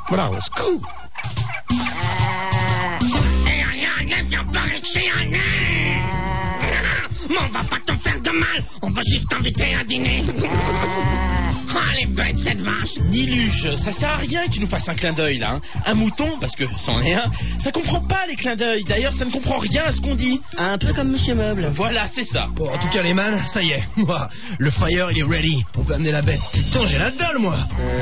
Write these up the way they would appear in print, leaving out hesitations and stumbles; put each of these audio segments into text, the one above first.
But I was cool. Viens par ici, mais on va pas te faire de mal, on va juste t'inviter à dîner. Oh, elle est bête cette vache. Niluche, ça sert à rien que tu nous fasses un clin d'œil là. Un mouton, parce que c'en est un, ça comprend pas les clins d'œil. D'ailleurs, ça ne comprend rien à ce qu'on dit. Un peu comme Monsieur Meuble. Voilà, c'est ça. Bon, en tout cas les man, ça y est. Moi, le fire il est ready. On peut amener la bête. Putain, j'ai la dalle moi.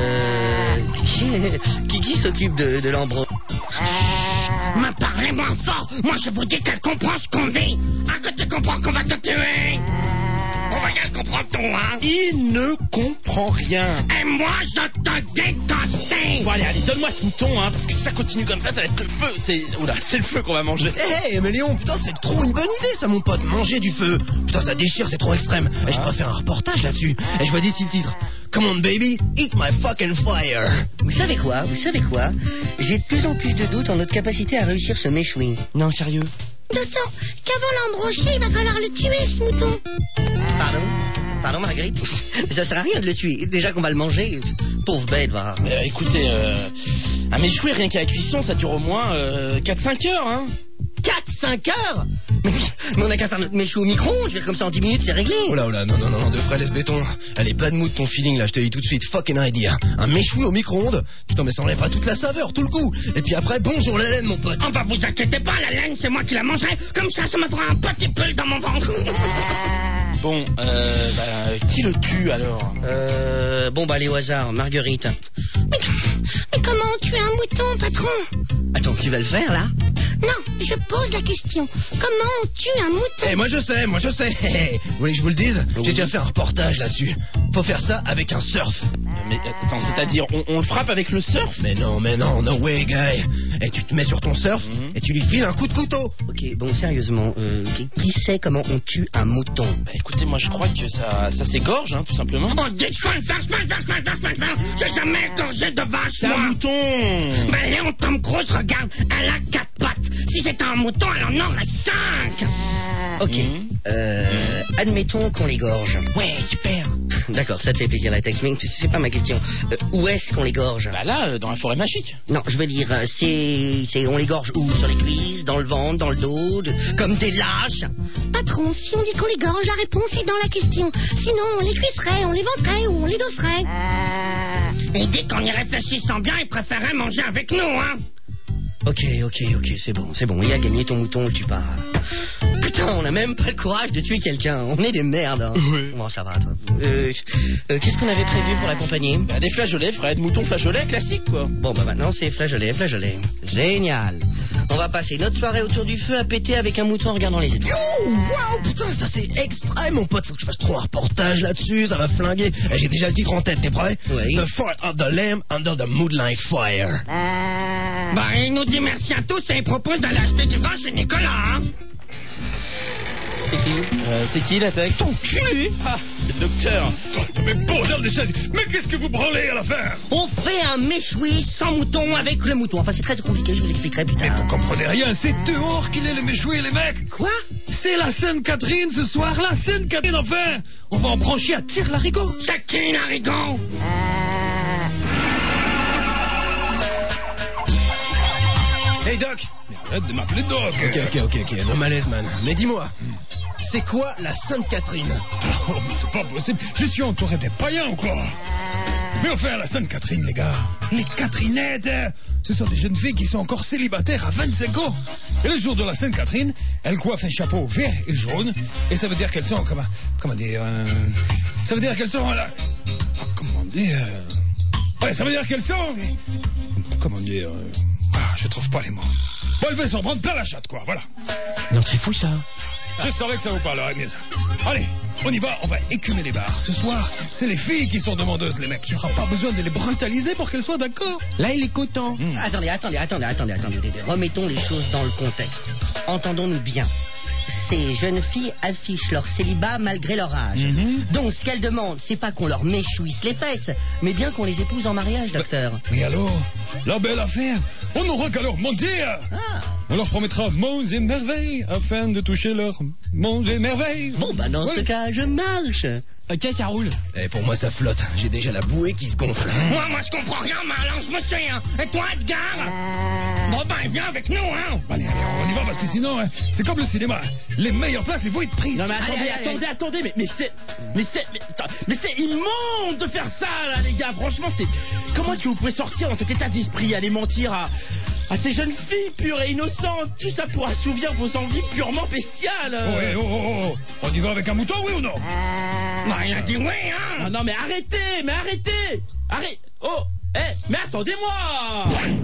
Qui s'occupe de l'embro? Me parlez moins fort. Moi je vous dis qu'elle comprend ce qu'on dit. Que tu comprends qu'on va te tuer. On va elle comprend tout, hein. Il ne comprend rien. Et moi je te déteste. Bon allez, donne-moi ce mouton, hein, parce que si ça continue comme ça va être le feu. C'est le feu qu'on va manger. Hé, mais Léon, putain, c'est trop une bonne idée ça mon pote, manger du feu. Putain, ça déchire, c'est trop extrême. Et je pourrais faire un reportage là-dessus. Et je vois d'ici le titre. Come on baby, eat my fucking fire. Vous savez quoi? J'ai de plus en plus de doutes en notre capacité à réussir ce méchoui. Non, sérieux. D'autant qu'avant l'embrocher, il va falloir le tuer, ce mouton. Pardon, Marguerite. Ça sert à rien de le tuer. Déjà qu'on va le manger. Pauvre bête, va. Écoutez, un méchoui, rien qu'à la cuisson, ça dure au moins 4-5 heures, hein. 4-5 heures? Mais on a qu'à faire notre méchoui au micro-ondes. Je veux dire, comme ça en 10 minutes, c'est réglé. Oh là, non, de frais, laisse béton. Elle est bad mood ton feeling là, je te dis tout de suite. Fucking idea. Un méchoui au micro-ondes? Putain, mais ça enlèvera toute la saveur, tout le goût. Et puis après, bonjour la laine, mon pote. Oh bah vous inquiétez pas, la laine, c'est moi qui la mangerai. Comme ça me fera un petit pull dans mon ventre. Bon, qui le tue alors? Allez au hasard, Marguerite. Mais comment tuer un mouton, patron? Attends, tu vas le faire là? Non, je pose la question. Comment on tue un mouton? Eh, moi je sais. Vous voulez que je vous le dise? J'ai déjà fait un reportage là-dessus. Faut faire ça avec un surf. Mais attends, c'est-à-dire, on le frappe avec le surf? Mais non, no way, guy. Et tu te mets sur ton surf et tu lui files un coup de couteau. Ok, bon, sérieusement, qui sait comment on tue un mouton? Bah écoutez, moi je crois que ça s'égorge, hein, tout simplement. Oh, j'ai jamais égorgé de vache, c'est moi. Un mouton. Mais Léon Tom Cruise, regarde, elle a 4 pattes. Si c'était un mouton, elle en aurait 5. Ok, admettons qu'on l'égorge. Ouais, super. D'accord, ça te fait plaisir la texte, mais c'est pas ma question. Où est-ce qu'on l'égorge? Bah là, dans la forêt magique. Non, je veux dire, on l'égorge où? Sur les cuisses, dans le ventre, dans le dos, comme des lâches? Patron, si on dit qu'on l'égorge, la réponse est dans la question. Sinon, on les cuisserait, on les ventrerait ou on les dosserait. Il dit qu'en y réfléchissant bien, il préférait manger avec nous, hein. Ok, c'est bon, il a gagné ton mouton, le tue pas. Putain, on a même pas le courage de tuer quelqu'un, on est des merdes, hein. Oui. Bon, ça va, toi. Qu'est-ce qu'on avait prévu pour l'accompagner? Bah, des flageolets, Fred, mouton flageolet, classique, quoi. Bon, bah maintenant, c'est flageolet. Génial. On va passer notre soirée autour du feu à péter avec un mouton en regardant les étoiles. Yo, wow, putain, ça c'est extrême, mon pote. Faut que je fasse trop un reportage là-dessus, ça va flinguer. Et j'ai déjà le titre en tête, t'es prêt? Oui. The Fire of the Lamb Under the Moonlight Fire. Bah, il nous dit merci à tous et il propose d'aller acheter du vin chez Nicolas, hein. C'est qui la texte? Enculé. Ah, c'est le docteur. Mais bordel de chaise, mais qu'est-ce que vous branlez à la fin? On fait un méchoui sans mouton avec le mouton. Enfin, c'est très compliqué, je vous expliquerai plus Mais tard. vous comprenez rien, c'est dehors qu'il est le méchoui, les mecs. Quoi? C'est la Sainte-Catherine ce soir, la Sainte-Catherine enfin. On va en brancher à Tire-Larigot. C'est qui, Larigot? Hey Doc. Mais arrête de m'appeler Doc. Ok, no malaise, man. Mais dis-moi, c'est quoi la Sainte-Catherine? Oh, mais c'est pas possible, je suis entouré des païens ou quoi? Mais enfin, la Sainte-Catherine, les gars, les Catherinettes, ce sont des jeunes filles qui sont encore célibataires à 25 ans. Et le jour de la Sainte-Catherine, elles coiffent un chapeau vert et jaune, et ça veut dire qu'elles sont, comment dire, ça veut dire qu'elles sont, ouais, ça veut dire qu'elles sont, comment dire, je trouve pas les mots. Bon, elles veulent s'en prendre plein la chatte, quoi, voilà. Non, c'est fou, ça. Je savais que ça vous parlerait mieux. Allez, on y va, on va écumer les bars. Ce soir, c'est les filles qui sont demandeuses, les mecs. Il n'y aura pas besoin de les brutaliser pour qu'elles soient d'accord. Là, il est content. Attendez. Remettons les choses dans le contexte. Entendons-nous bien. Ces jeunes filles affichent leur célibat malgré leur âge. Donc, ce qu'elles demandent, c'est pas qu'on leur méchouisse les fesses, mais bien qu'on les épouse en mariage, docteur. Mais alors, la belle affaire, on n'aura qu'à leur mentir. On leur promettra monts et merveilles afin de toucher leurs monts et merveilles. Bon, bah dans ce cas, je marche. Ok, ça roule. Eh, pour moi, ça flotte. J'ai déjà la bouée qui se gonfle. Moi, je comprends rien, Marlance, monsieur, hein. Et toi, Edgar? Bon, ben, viens avec nous, hein. Allez, on y va parce que sinon, c'est comme le cinéma. Les meilleures places, ils vont être prises. Non mais attendez, mais c'est immonde de faire ça là les gars, franchement c'est... Comment est-ce que vous pouvez sortir dans cet état d'esprit, aller mentir à ces jeunes filles pures et innocentes, tout ça pour assouvir vos envies purement bestiales. Oh. On y va avec un mouton, oui ou non? Il a dit oui, hein. Non mais arrêtez. Oh, mais attendez-moi.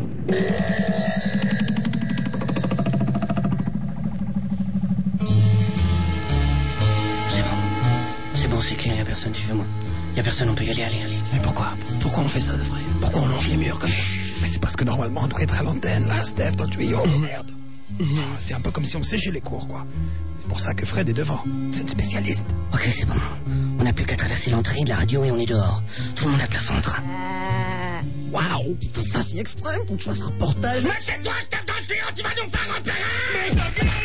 C'est bon, c'est clair, y a personne, suivez-moi. Y a personne, on peut y aller, allez. Mais pourquoi on fait ça, de vrai? Pourquoi on longe les murs comme ça? Mais c'est parce que normalement, on doit être à l'antenne, là, Steph, dans le tuyau. Oh, merde. C'est un peu comme si on séchait les cours, quoi. C'est pour ça que Fred est devant. C'est une spécialiste. Ok, c'est bon. On n'a plus qu'à traverser l'entrée de la radio et on est dehors. Tout le monde à plat ventre. Waouh, ça c'est extrême, faut que je fasse un reportage. Mais c'est toi, je tape dans le tuyau, tu vas nous faire repérer.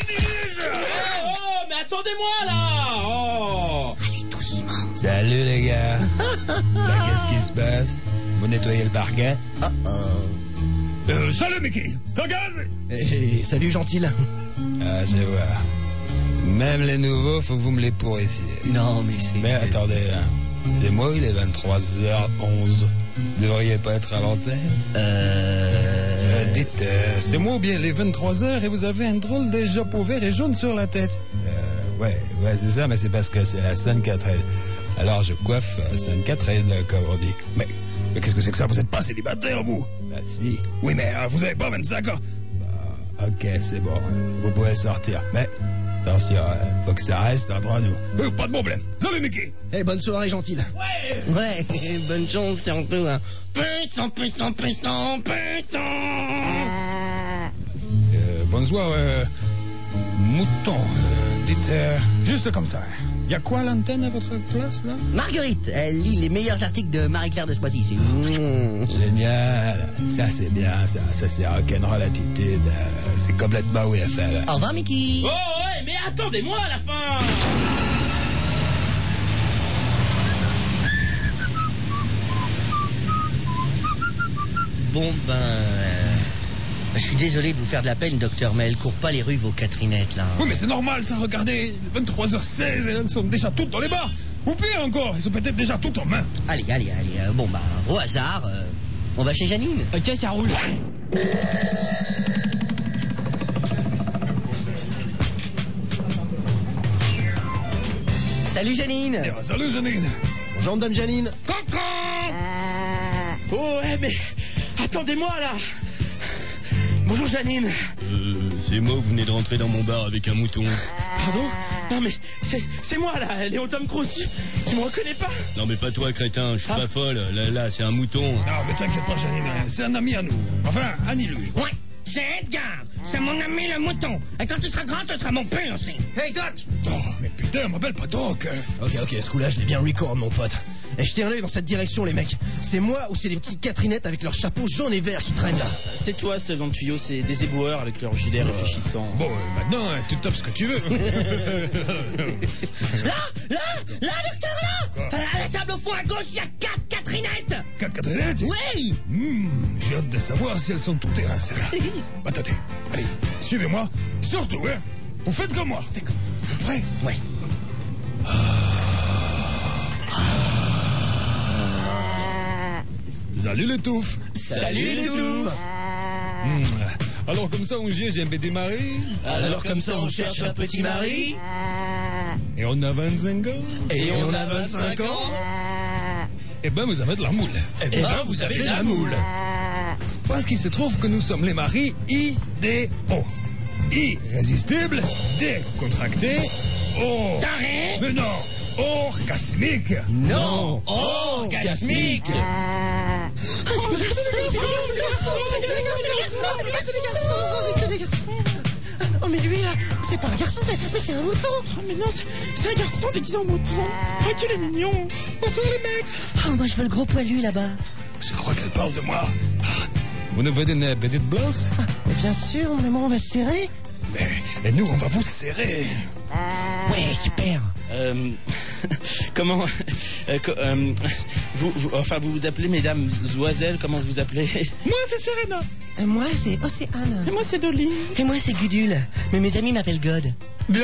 Mais attendez-moi là. Oh. Allez, doucement. Salut les gars. Là, qu'est-ce qui se passe? Vous nettoyez le parquet? Salut Mickey, sans gaz? Hey, salut Gentil. Ah, je vois. Même les nouveaux, faut que vous me les pourrissiez. Non, mais c'est... Mais attendez, hein. C'est moi, il est 23h11. Vous devriez pas être à l'antenne? Dites, c'est moi ou bien les 23h et vous avez un drôle de chapeau vert et jaune sur la tête? Ouais, c'est ça, mais c'est parce que c'est la Sainte-Catherine. Alors je coiffe Sainte-Catherine, comme on dit. Mais qu'est-ce que c'est que ça? Vous êtes pas célibataire, vous? Bah si. Oui, mais vous avez pas 25 ans? Bah, ok, c'est bon. Vous pouvez sortir. Mais attention, faut que ça reste entre nous. Pas de problème. Salut, Mickey. Hey, bonne soirée, Gentil. Ouais, bonne chance, c'est un peu un... Puissant. Bonsoir, mouton. Dites, juste comme ça. Y a quoi à l'antenne à votre place, là? Marguerite, elle lit les meilleurs articles de Marie-Claire de Spoissy. C'est... Génial. Ça, c'est bien, ça. Ça, c'est rock'n'roll attitude. C'est complètement oui à faire. Au revoir, Mickey. Oh ouais, mais attendez-moi à la fin. Bon, je suis désolé de vous faire de la peine, docteur, mais elle court pas les rues, vos Catherinettes, là. Oui, mais c'est normal, ça. Regardez, 23h16, elles sont déjà toutes dans les bars. Ou pire encore, elles sont peut-être déjà toutes en main. Allez. Au hasard, on va chez Janine. Ok, ça roule. Salut, Janine. Salut, Janine. Bonjour, madame Janine. Cancan. Oh ouais, mais attendez-moi là. Bonjour Janine. C'est moi, vous venez de rentrer dans mon bar avec un mouton. Pardon? Non mais c'est moi là, Léon Tom Cruise. Tu me reconnais pas? Non mais pas toi, crétin, je suis pas folle. Là, c'est un mouton. Non, mais t'inquiète pas, Janine, c'est un ami à nous. Enfin, un illuge. Ouais, c'est Edgar. C'est mon ami le mouton. Et quand tu seras grand, tu seras mon pull aussi. Hey, Doc. Oh, mais putain, m'appelle pas Doc. Ok, ce coup-là, je l'ai bien record, mon pote. Et jetez un œil dans cette direction, les mecs. C'est moi ou c'est les petites Catherinettes avec leurs chapeaux jaunes et verts qui traînent là? C'est toi, Steph, dans le tuyau, c'est des éboueurs avec leur gilet réfléchissant. Bon, maintenant, tu tapes ce que tu veux. Là, docteur, là. À la table au fond à gauche, il y a 4 Catherinettes. 4 Catherinettes? Oui. J'ai hâte de savoir si elles sont tout terrain, celles-là. Attendez, allez, suivez-moi. Surtout, hein. Vous faites comme moi. Vous êtes prêts? Ouais. Salut les touffes. Salut les touffes. Alors comme ça on j'ai un bébé mari. Alors comme ça on cherche un petit mari. Et on a 25 ans. Et on a 25 ans. Eh ben vous avez de la moule. Eh ben vous avez de la moule. Parce qu'il se trouve que nous sommes les maris idéaux. Irrésistibles, décontractés, Taré. mais non, orgasmiques. Non, orgasmique. C'est des garçons. Oh, mais lui, là, c'est pas un garçon, mais c'est un mouton. Oh mais non, c'est un garçon déguisé en mouton. Oh qu'il est mignon. Bonsoir les mecs. Oh, moi, je veux le gros poilu, là-bas. Je crois qu'elle parle de moi. vous nous voulez une petite blouse? Mais bien sûr, mais moi on va se serrer. Mais nous, on va vous serrer. Ouais, super. Comment vous vous appelez mesdames oiselles, comment vous appelez? Moi, c'est Serena. Moi, c'est Océane. Et moi c'est Dolly. Et moi, c'est Gudule. Mais mes amis m'appellent God. Bien.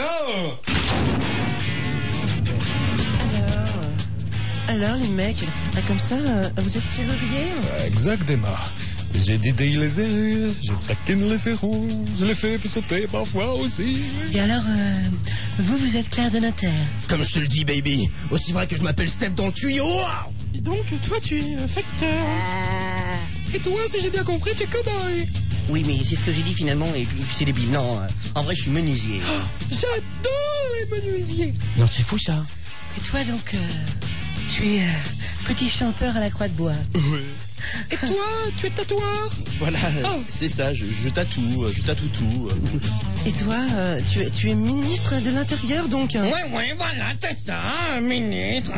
Alors, les mecs, comme ça, vous êtes serruriers? Exactement. J'ai dit les erreurs, je taquine les ferrons, je les fais sauter parfois aussi. Et alors, vous êtes clerc de notaire. Comme je te le dis, baby, aussi vrai que je m'appelle Steph dans le tuyau. Et donc toi tu es facteur. Et toi, si j'ai bien compris, tu es cow-boy. Oui, mais c'est ce que j'ai dit finalement, et puis c'est débile. Non, en vrai, je suis menuisier. J'adore les menuisiers. Non, c'est fou ça. Et toi, donc, tu es petit chanteur à la croix de bois. Oui. Et toi, tu es tatoueur? Voilà, c'est ça, je tatoue tout. Et toi, tu es ministre de l'Intérieur, donc? Ouais, voilà, c'est ça, ministre.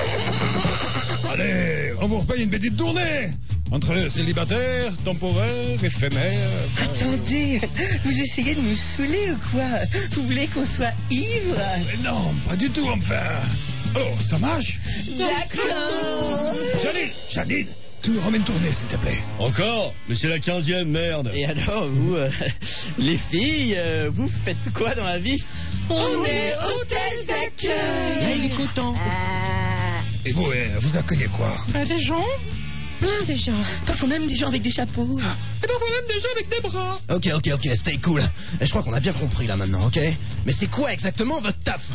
Allez, on vous repaye une petite tournée. Entre célibataire, temporaire, éphémère. Attendez, vous essayez de nous saouler ou quoi? Vous voulez qu'on soit ivre? Mais non, pas du tout, enfin. Oh, ça marche? D'accord. Janine, tu nous remets une tournée, s'il te plaît. Encore? Mais c'est la 15e, merde. Et alors vous, les filles, vous faites quoi dans la vie? On est hôtesse d'accueil. Là, il est content. Et vous, vous accueillez quoi? Des gens. Plein de gens. Parfois même des gens avec des chapeaux. Et parfois même des gens avec des bras. Ok, stay cool. Je crois qu'on a bien compris là maintenant, ok? Mais c'est quoi exactement votre taf?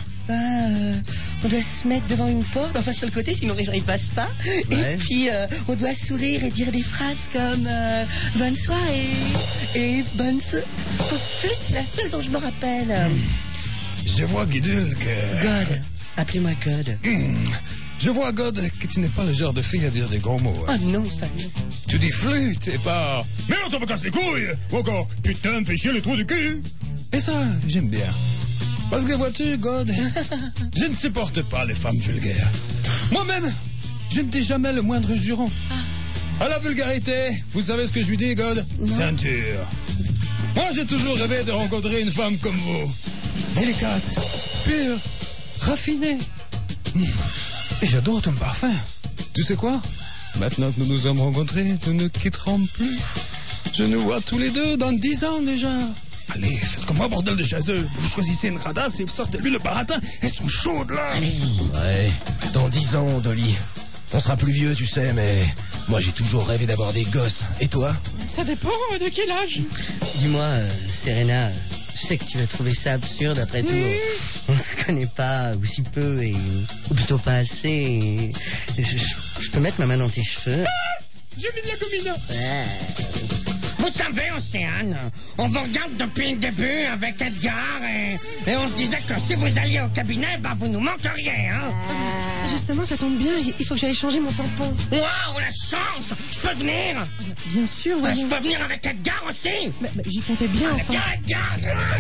On doit se mettre devant une porte, enfin sur le côté, sinon les gens ils passent pas. Ouais. Et puis on doit sourire et dire des phrases comme bonne soirée et bonne flûte, c'est la seule dont je me rappelle. Je vois, Guidule, que... God, appelez-moi God. Je vois, God, que tu n'es pas le genre de fille à dire des gros mots. Oh non, ça non. Tu dis flûte et pas... Mais on me casse les couilles. Ou encore, putain, me fais chier le trou du cul. Et ça, j'aime bien. Parce que vois-tu, God, je ne supporte pas les femmes vulgaires. Moi-même, je ne dis jamais le moindre juron. À la vulgarité, vous savez ce que je lui dis, God? Ceinture. Moi, j'ai toujours rêvé de rencontrer une femme comme vous. Délicate, pure, raffinée. Et j'adore ton parfum. Tu sais quoi? Maintenant que nous nous sommes rencontrés, nous ne quitterons plus. Je nous vois tous les deux dans 10 ans déjà. Allez, faites comme moi, bordel de chasseux. Vous choisissez une radasse et vous sortez-lui le baratin. Elles sont chaudes, là. Ouais, dans 10 ans, Dolly. On sera plus vieux, tu sais, mais moi j'ai toujours rêvé d'avoir des gosses. Et toi? Ça dépend de quel âge. Dis-moi, Serena, je sais que tu vas trouver ça absurde, après tout. On se connaît pas, ou si peu, ou plutôt pas assez. Et je peux mettre ma main dans tes cheveux? J'ai mis de la gomina. Vous savez, Océane, on vous regarde depuis le début avec Edgar et on se disait que si vous alliez au cabinet, vous nous manqueriez, hein? Justement, ça tombe bien, il faut que j'aille changer mon tampon. Waouh, la chance! Je peux venir? Bien sûr, Je voyons. peux venir avec Edgar aussi? J'y comptais bien, enfin. Viens, Edgar!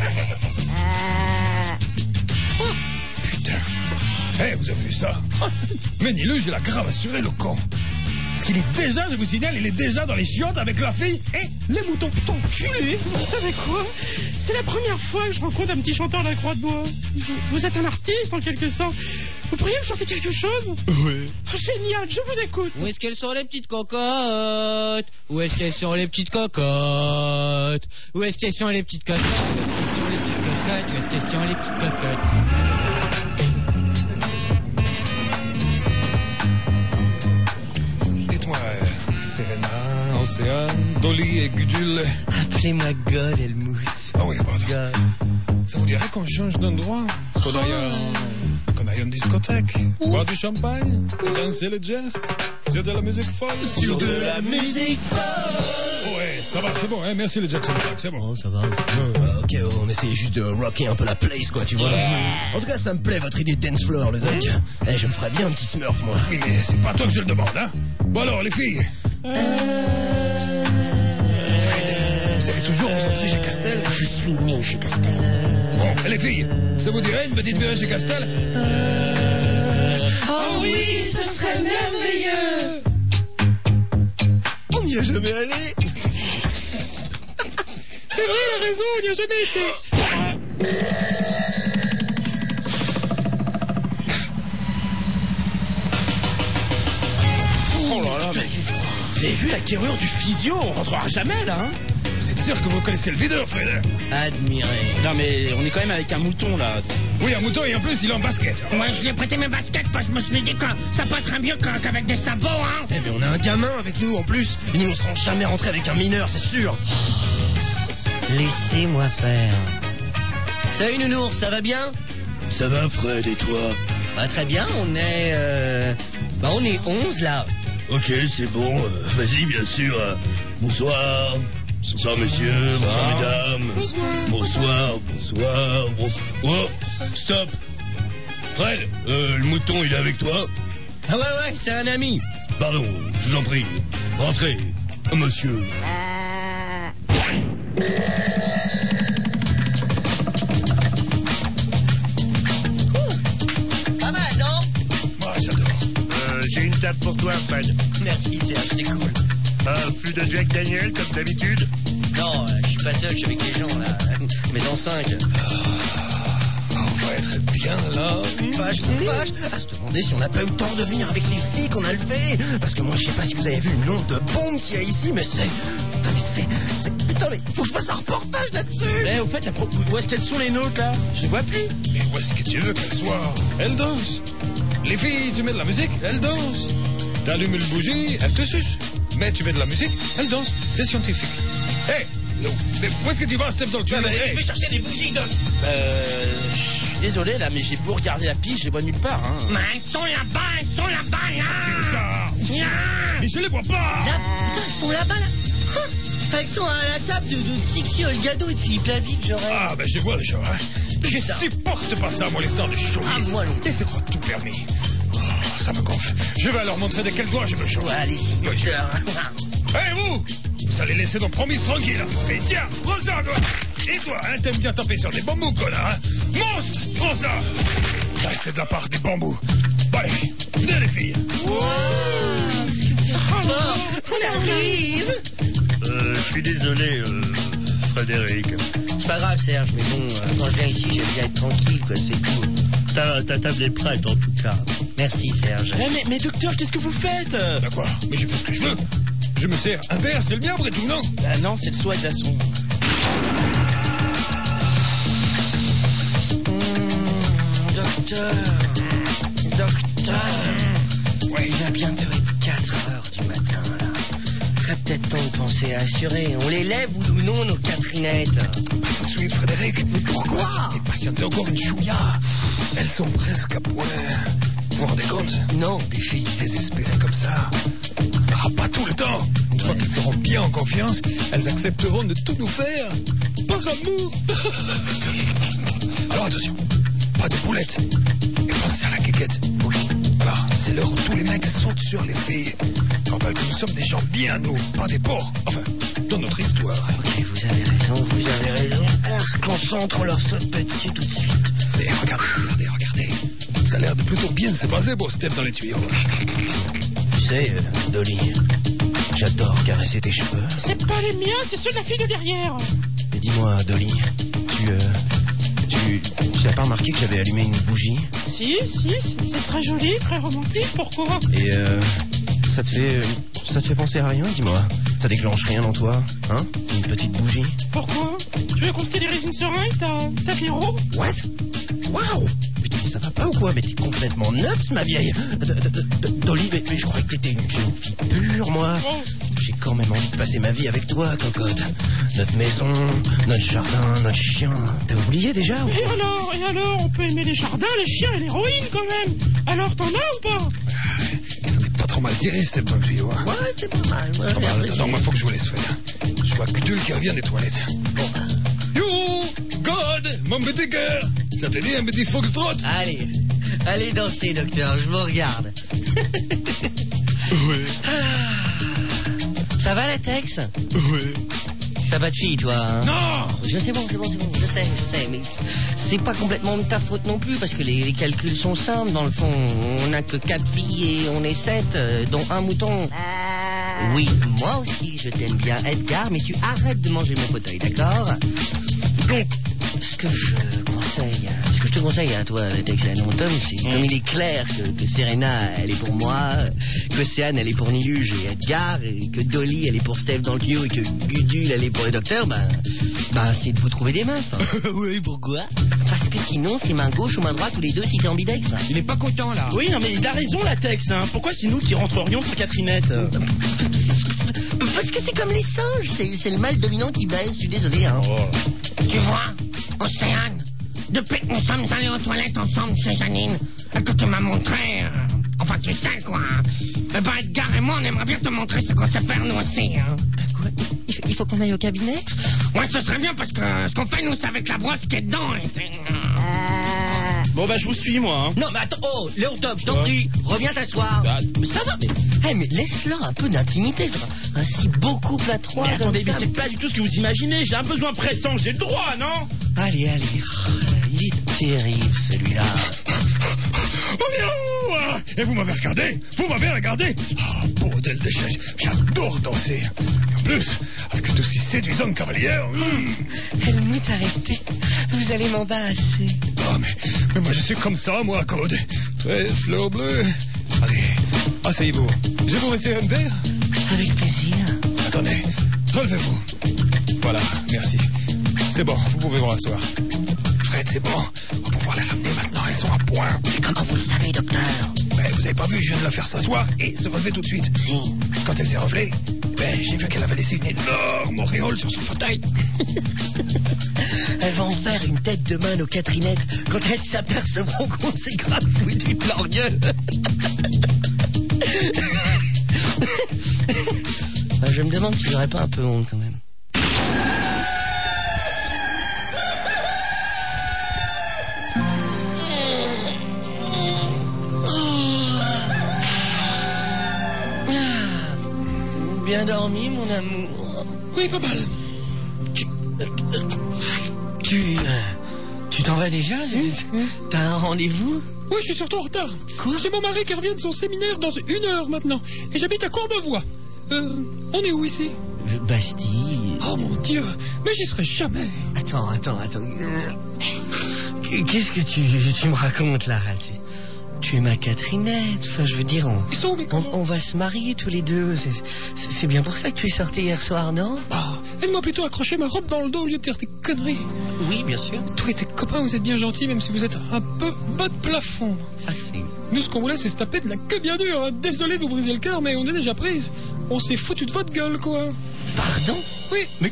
Putain. Eh, vous avez vu ça? Ménilou, j'ai la grave assurée, le con. Parce qu'il est déjà, je vous signale, il est déjà dans les chiottes avec la fille et les moutons. Putain, culé. Vous savez quoi? C'est la première fois que je rencontre un petit chanteur de la Croix de Bois. Vous êtes un artiste en quelque sorte. Vous pourriez me chanter quelque chose? Oui. Oh, génial, je vous écoute. Où est-ce qu'elles sont les petites cocottes? Où est-ce qu'elles sont les petites cocottes? Où est-ce qu'elles sont les petites cocottes? Où est-ce qu'elles sont les petites cocottes? Où est-ce qu'elles sont les petites cocottes? Dites-moi, Serena, Océane, Dolly et Gudule. Appelez-moi God, Helmut. Ah oui, pardon. God. Ça vous dirait qu'on change d'endroit? Qu'on aille à une discothèque, boire du champagne, danser le jerk, sur de la musique folle. Sur de la musique Oh, ouais, ça va, c'est bon, hein, merci le Jackson 5, c'est bon. Oh, ça va. Ok, on essayait juste de rocker un peu la place, quoi, tu vois. En tout cas, ça me plaît, votre idée de dance floor, le doc. Je me ferais bien un petit smurf, moi. Oui, mais c'est pas à toi que je le demande, hein. Bon alors, les filles. Vous avez toujours vous entrées chez Castel? Je suis né chez Castel. Bon, les filles, ça vous dirait une petite virée chez Castel? Oh oui, ce serait merveilleux. Oh On n'y a jamais allé. C'est vrai, il a raison, on n'y a jamais été. Oh là là, mais... Vous avez vu la carrure du physio? On rentrera jamais là, hein? Vous êtes sûr que vous connaissez le videur, Fred? Admiré. Non mais on est quand même avec un mouton là. Oui, un mouton et en plus il est en basket. Ouais, je lui ai prêté mes baskets parce que je me suis dit que ça passerait mieux qu'avec des sabots, hein. Eh mais on a un gamin avec nous en plus. Ils ne nous laisseront jamais rentrer avec un mineur, c'est sûr. Laissez-moi faire. Salut Nounours, ça va bien? Ça va, Fred, et toi? Bah très bien, on est 11 là. Ok, c'est bon. Vas-y, bien sûr. Bonsoir. Bonsoir, messieurs. Bonsoir, mesdames. Bonsoir. Oh, stop. Fred, le mouton, il est avec toi? Ah ouais, c'est un ami. Pardon, je vous en prie. Rentrez, monsieur. Pas mal, non? Moi, j'adore. J'ai une table pour toi, Fred. Merci Serge, c'est cool. Un flux de Jack Daniel, comme d'habitude. Non, je suis pas seul, je suis avec les gens là. Mais en 5. On va être bien là. Vache, à se demander si on n'a pas eu le temps de venir avec les filles qu'on a levé. Parce que moi, je sais pas si vous avez vu le nombre de bombes qu'il y a ici, mais c'est... Putain, mais faut que je fasse un reportage là-dessus. Eh, au fait, où est-ce qu'elles sont les nôtres là? Je les vois plus. Mais où est-ce que tu veux qu'elle soit? Elle danse. Les filles, tu mets de la musique, elles dansent. T'allumes une bougie, elles te sucent. Mais tu mets de la musique, elles dansent. C'est scientifique. Hé, mais où est-ce que tu vas, Steph, dans le tuyau? Je vais chercher des bougies, Doc. Je suis désolé là, mais j'ai beau regarder la piste, je les vois nulle part. Hein. Mais elles sont là-bas, là. Ça. Là. Mais je les vois pas. Là, putain, elles sont là-bas là. Elles sont à la table de Tixi Olgado et de Philippe Lavigne, j'aurais. Ah, ben je vois déjà. Hein. Je supporte pas ça, moi, les stars de showbiz. Ah, moi non. Et c'est quoi tout permis? Oh, ça me gonfle. Je vais leur montrer de quel doigt je me chauffe. Ouais, allez-y, docteur. Hé, vous allez laisser nos promises tranquilles. Et tiens, prends ça, toi. Et toi, hein, t'aimes bien taper sur des bambous, connard, hein? Monstre, prends ça. Ah, c'est de la part des bambous. Bon, allez, venez les filles. On arrive. Je suis désolé, Frédéric. C'est pas grave, Serge, mais bon, quand je viens ici, j'aime bien être tranquille, quoi, c'est tout. Ta table est prête, en tout cas. Merci, Serge. Eh, mais docteur, qu'est-ce que vous faites? Bah quoi? Mais je fais ce que je veux. Je me sers un verre, c'est le mien après tout, non? Bah non, c'est le soie glaçon. Docteur. Oui. Il va bientôt être 4 heures du matin, là. Il serait peut-être temps de penser à assurer. On les lève ou non, nos Catherinettes? Pas tout de suite, Frédéric. Mais pourquoi? Et patientez encore une chouïa. Elles sont presque à point. Vous vous rendez compte? Non. Des filles désespérées comme ça, on n'aura pas tout le temps. Une fois qu'elles seront bien en confiance, elles accepteront de tout nous faire par amour. Alors attention, pas de boulettes. Et pensez à la quéquette. Ok. Voilà, c'est l'heure où tous les mecs sautent sur les filles. Je rappelle que nous sommes des gens bien, nous, pas des porcs. Enfin, dans notre histoire. Ok, vous avez raison. On se concentre, on leur saute pas dessus tout de suite. Et regardez. Ça a l'air de plutôt bien se passer pour Steph dans les tuyaux. Tu sais, Dolly, j'adore caresser tes cheveux. C'est pas les miens, c'est ceux de la fille de derrière. Mais dis-moi, Dolly, tu n'as pas remarqué que j'avais allumé une bougie? Si, c'est très joli, très romantique, pourquoi? Et ça te fait penser à rien, dis-moi? Ça déclenche rien en toi, hein? Une petite bougie? Pourquoi? Tu veux considérer une seringue? T'as des roues? What? Waouh! Putain, mais ça va pas ou quoi? Mais t'es complètement nuts, ma vieille! Dolly, mais je croyais que t'étais une jeune fille pure, moi! J'ai quand même envie de passer ma vie avec toi, cocotte! Notre maison, notre jardin, notre chien... T'as oublié déjà? Ou... Et alors, on peut aimer les jardins, les chiens et l'héroïne quand même! Alors t'en as ou pas? Ça n'est pas trop mal tiré, Steph, dans le tuyau, hein? Ouais, c'est pas mal. Pas mal. Attends, moi, faut que je vous laisse faire. Je vois Gudule qui revient des toilettes. Bon. Yo, God, mon petit cœur! Ça te dit un petit foxtrot? Allez danser, docteur, je vous regarde. Oui. Ça va, la Tex? Oui. T'as pas de fille, toi, hein? Non. C'est bon, je sais, mais c'est pas complètement de ta faute non plus, parce que les calculs sont simples, dans le fond. On n'a que 4 filles et on est 7, dont un mouton. Oui, moi aussi, je t'aime bien, Edgar, mais tu arrêtes de manger mon fauteuil, d'accord? Donc, ce que je te conseille à toi, le texte et à mon Tom, c'est comme il est clair que Serena, elle est pour moi, que Céane, elle est pour Niluge et Edgar, et que Dolly, elle est pour Steph dans le tuyau, et que Gudule, elle est pour le docteur, c'est de vous trouver des meufs. Hein. Oui, pourquoi? Parce que sinon, c'est main gauche ou main droite, tous les deux, si t'es ambidextre. Il est pas content, là. Oui, non, mais il a raison, la Tex. Hein. Pourquoi c'est nous qui rentrerions sur Catherinette? Parce que c'est comme les singes, c'est le mâle dominant qui baise, je suis désolé. Hein. Oh. Tu vois, Océane, depuis que nous sommes allés aux toilettes ensemble chez Janine, et que tu m'as montré... enfin, tu sais, quoi. Edgar et moi, on aimerait bien te montrer ce qu'on sait faire, nous aussi. Hein. Quoi? Il faut qu'on aille au cabinet? Ouais, ce serait bien, parce que ce qu'on fait, nous, c'est avec la brosse qui est dedans. Bon, je vous suis, moi. Hein. Non, mais attends, Léon Top, je t'en prie, reviens t'asseoir. Mais ça va, mais laisse-leur un peu d'intimité. Si beaucoup à trois. Mais attendez, mais c'est pas du tout ce que vous imaginez. J'ai un besoin pressant, j'ai le droit, non? Allez. Il est terrible, celui-là. Et vous m'avez regardé? Ah, bordel de chaise, j'adore danser. Et en plus, avec de si séduisante cavalière. Helmut, arrêtez. Vous allez m'embarrasser. Ah, mais moi je suis comme ça, moi, Claude. Très fleur bleue. Allez, asseyez-vous. Je vous laisser un verre? Avec plaisir. Attendez, relevez-vous. Voilà, merci. C'est bon, vous pouvez vous rasseoir. Fred, c'est bon. On va pouvoir les ramener maintenant, elles sont à point. Mais comment vous le savez, docteur? Vous avez pas vu, je viens de la faire s'asseoir et se relever tout de suite. Si. Quand elle s'est relevée, j'ai vu qu'elle avait laissé une énorme auréole sur son fauteuil. Elle va en faire une tête de main aux Catherinettes quand elles s'apercevront qu'on s'est grave foutu de leur gueule. Je me demande si j'aurais pas un peu honte quand même. Bien dormi, mon amour? Oui, pas mal. Tu t'en vas déjà? T'as un rendez-vous? Oui, je suis surtout en retard. Quoi? J'ai mon mari qui revient de son séminaire dans 1 heure maintenant. Et j'habite à Courbevoie. On est où ici? Bastille. Oh mon Dieu, mais j'y serai jamais. Attends. Qu'est-ce que tu me racontes là? Tu es ma Catherinette. Enfin, je veux dire, on va se marier tous les deux. C'est bien pour ça que tu es sorti hier soir, non? Aide-moi plutôt à accrocher ma robe dans le dos au lieu de dire tes conneries. Oui, bien sûr. Toi et tes copains, vous êtes bien gentils, même si vous êtes un peu bas de plafond. Assez. Nous, ce qu'on voulait, c'est se taper de la queue bien dure. Désolé de vous briser le cœur, mais on est déjà prise. On s'est foutu de votre gueule, quoi. Pardon? Oui. Mais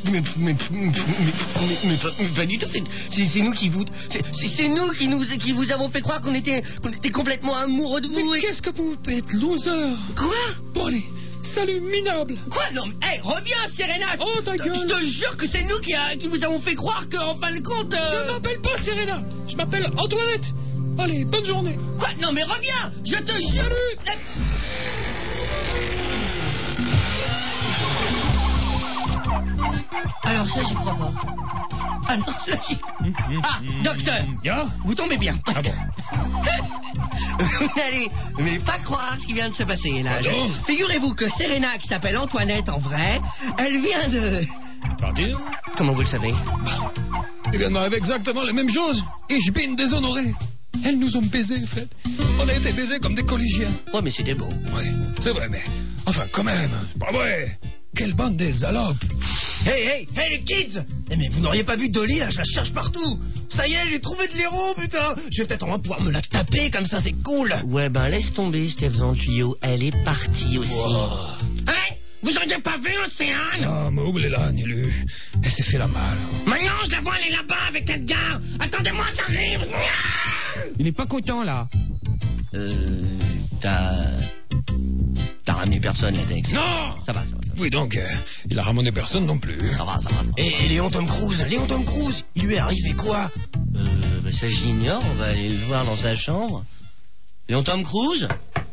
pas du tout. C'est nous qui vous... C'est nous qui vous avons fait croire qu'on était complètement amoureux de vous. Mais qu'est-ce que vous faites, loser? Quoi? Bon, allez. Salut, minable. Quoi? Non, reviens, Serena. Oh, ta gueule. Je te jure que c'est nous qui vous avons fait croire qu'en fin de compte... Je m'appelle pas Serena. Je m'appelle Antoinette. Allez, bonne journée. Quoi? Non, mais reviens. Je te jure... Salut. Alors ça, j'y crois pas. Docteur, vous tombez bien. Ah bon? Vous n'allez mais pas croire ce qui vient de se passer là. Figurez-vous que Serena, qui s'appelle Antoinette en vrai, elle vient de... Partir? Comment vous le savez? Il vient de m'arriver exactement la même chose. Et je bin déshonoré. Elles nous ont baisés, Fred. On a été baisés comme des collégiens. Oh, mais c'était beau. Oui, c'est vrai, mais... Enfin, quand même, pas vrai. Quelle bande des salopes. Hey, les kids! Mais vous n'auriez pas vu Dolly, là, je la cherche partout! Ça y est, j'ai trouvé de l'héros, putain! Je vais peut-être en pouvoir me la taper, comme ça, c'est cool! Ouais, laisse tomber, Steph dans le tuyau. Elle est partie aussi. Wow. Hein? Vous n'auriez pas vu Océane? Ah, mais oubliez-la, Nilu. Elle s'est fait la malle. Maintenant, je la vois aller là-bas avec Edgar. Attendez-moi, j'arrive. Il est pas content, là. T'as ramené personne, la Tex? Non! Ça va. Oui, donc, il a ramené personne non plus. Ça va. Et Léon Tom Cruise, il lui est arrivé quoi? Ça j'ignore, on va aller le voir dans sa chambre. Léon Tom Cruise?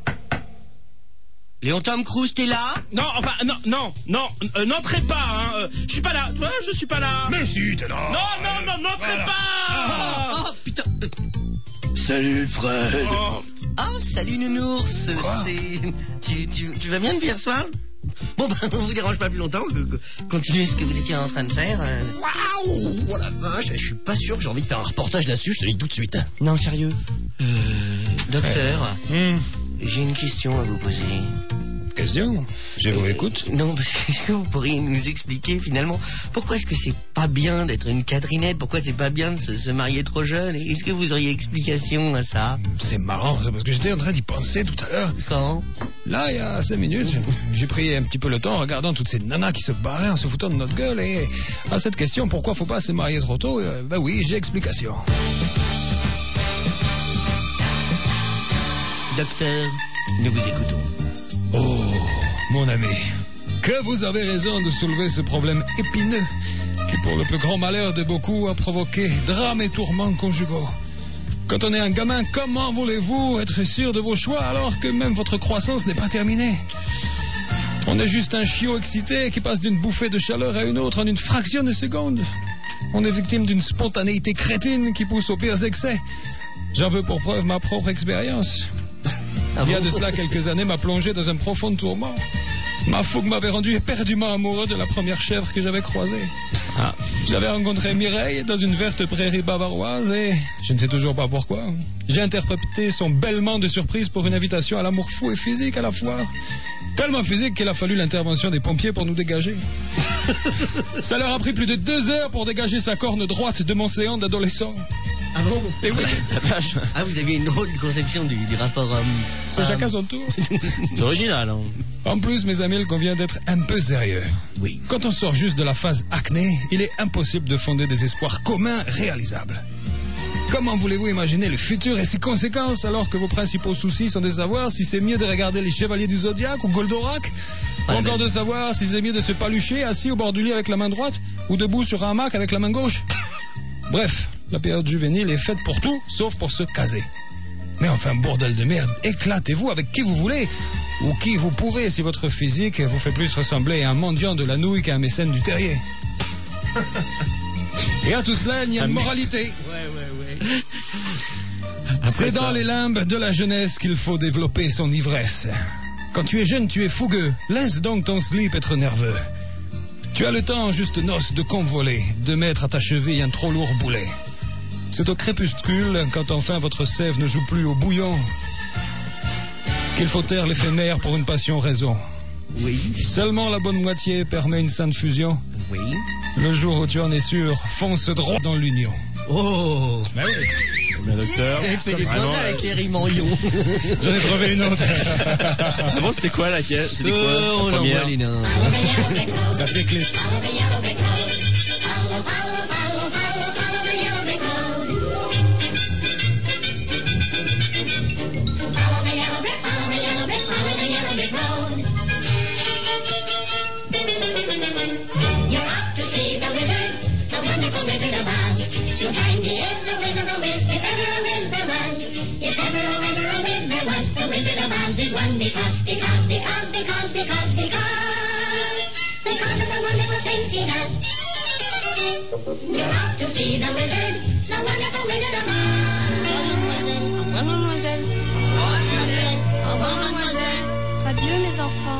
Léon Tom Cruise, t'es là? Non, enfin, non, n'entrez pas, hein. Je suis pas là, je suis pas là. Mais si, t'es là. Non, n'entrez pas. Oh, putain. Salut, Fred. Oh, salut, nounours. Quoi? Tu vas bien depuis hier soir? Bon, ben, on vous dérange pas plus longtemps. Continuez ce que vous étiez en train de faire. Waouh, oh la vache, je suis pas sûr que j'ai envie de faire un reportage là-dessus, je te le dis tout de suite. Non, sérieux. Docteur, j'ai une question à vous poser. Question? Je vous écoute. Non, parce que est-ce que vous pourriez nous expliquer finalement pourquoi est-ce que c'est pas bien d'être une Catherinette? Pourquoi c'est pas bien de se marier trop jeune? Est-ce que vous auriez explication à ça? C'est marrant, c'est parce que j'étais en train d'y penser tout à l'heure. Quand? Là, il y a 5 minutes, j'ai pris un petit peu le temps en regardant toutes ces nanas qui se barraient en se foutant de notre gueule. Et à cette question, pourquoi faut pas se marier trop tôt? Ben oui, j'ai explication. Docteur, nous vous écoutons. Oh, mon ami, que vous avez raison de soulever ce problème épineux qui, pour le plus grand malheur de beaucoup, a provoqué drames et tourments conjugaux. Quand on est un gamin, comment voulez-vous être sûr de vos choix alors que même votre croissance n'est pas terminée? On est juste un chiot excité qui passe d'une bouffée de chaleur à une autre en une fraction de seconde. On est victime d'une spontanéité crétine qui pousse aux pires excès. J'en veux pour preuve ma propre expérience. Il y a de cela quelques années m'a plongé dans un profond tourment. Ma fougue m'avait rendu éperdument amoureux de la première chèvre que j'avais croisée. J'avais rencontré Mireille dans une verte prairie bavaroise et, je ne sais toujours pas pourquoi, j'ai interprété son bêlement de surprise pour une invitation à l'amour fou et physique à la fois. Tellement physique qu'il a fallu l'intervention des pompiers pour nous dégager. Ça leur a pris plus de 2 heures pour dégager sa corne droite de mon séant d'adolescent. Ah bon? Et oui. La vache. Ah, vous aviez une drôle de conception du rapport C'est chacun son tour. C'est original, hein. En plus, mes amis, il convient d'être un peu sérieux. Oui. Quand on sort juste de la phase acné, il est impossible de fonder des espoirs communs réalisables. Comment voulez-vous imaginer le futur et ses conséquences alors que vos principaux soucis sont de savoir si c'est mieux de regarder les Chevaliers du Zodiaque ou Goldorak? Ou encore de savoir si c'est mieux de se palucher assis au bord du lit avec la main droite ou debout sur un hamac avec la main gauche? Bref, la période juvénile est faite pour tout, sauf pour se caser. Mais enfin, bordel de merde, éclatez-vous avec qui vous voulez, ou qui vous pourrez si votre physique vous fait plus ressembler à un mendiant de la nouille qu'à un mécène du terrier. Et à tout cela, il y a une moralité. Ouais. C'est dans les limbes de la jeunesse qu'il faut développer son ivresse. Quand tu es jeune, tu es fougueux. Laisse donc ton slip être nerveux. Tu as le temps, juste noce, de convoler, de mettre à ta cheville un trop lourd boulet. C'est au crépuscule, quand enfin votre sève ne joue plus au bouillon, qu'il faut taire l'éphémère pour une passion raison. Oui. Seulement la bonne moitié permet une sainte fusion. Oui. Le jour où tu en es sûr, fonce droit dans l'union. Oh. Ben oui. Le docteur. Vous avez fait des Vraiment, soins avec les rimes en ion. J'en ai trouvé une autre. Ah bon, c'était quoi laquelle? C'était quoi On la première? envoie les nains. Ça fait clip. You're off to see the wizard, the wonderful Wizard of Oz. Au revoir, mademoiselle. Au revoir, mademoiselle. Au revoir, mademoiselle. Adieu, mes enfants.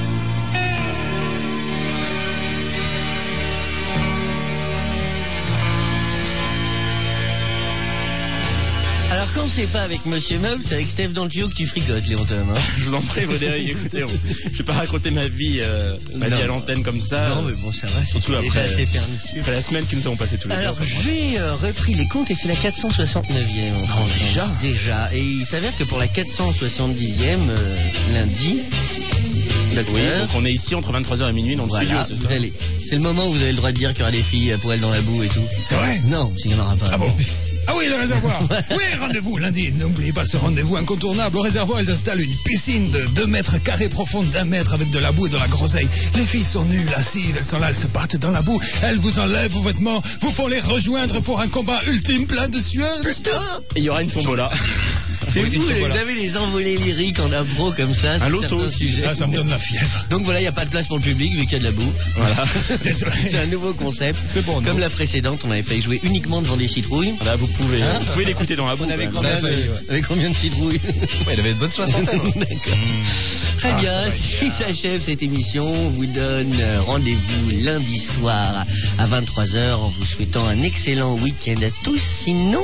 Alors quand c'est pas avec Monsieur Meuble, c'est avec Steph dans le tuyau que tu fricotes, Léon Tom. Hein. Je vous en prie, Frédéric, écoutez, je vais pas raconter ma vie à l'antenne comme ça. Non, mais bon, ça va, c'est Surtout déjà après, assez pernicieux. après la semaine que nous avons passée tous les deux. Alors, j'ai repris les comptes et c'est la 469e. Enfin, déjà Déjà. Et il s'avère que pour la 470e, lundi, docteur... Oui, donc on est ici entre 23h et minuit dans le Voilà, studio, c'est ça? c'est le moment où vous avez le droit de dire qu'il y aura des filles à poil dans la boue et tout. C'est vrai? Non, s'il n'y en aura pas. Ah bon? Ah oui, le réservoir. Oui, rendez-vous lundi. N'oubliez pas ce rendez-vous incontournable. Au réservoir, ils installent une piscine de 2 mètres carrés profonde d'1 mètre avec de la boue et de la groseille. Les filles sont nues, lascives, elles sont là, elles se battent dans la boue. Elles vous enlèvent vos vêtements, vous font les rejoindre pour un combat ultime plein de sueur. Putain! Et il y aura une tombola. Oui, fou, voilà. vous avez les envolées lyriques en impro comme ça, sur certains sujets. Ah, ça me donne la fièvre. Donc voilà, il n'y a pas de place pour le public vu qu'il y a de la boue. Voilà. Désolé. C'est un nouveau concept. C'est bon, Comme non. la précédente, on avait failli jouer uniquement devant des citrouilles. Là, vous pouvez Hein l'écouter dans la boue. On avait quand même. combien, avec combien de citrouilles? Ouais, il avait une bonne soixantaine. D'accord. Très Ah, bien, ça va si bien. s'achève cette émission, on vous donne rendez-vous lundi soir à 23h en vous souhaitant un excellent week-end à tous. Sinon...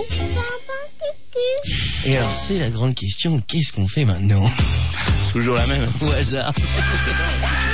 Et alors, c'est la grande question, qu'est-ce qu'on fait maintenant? Toujours la même. Au hasard.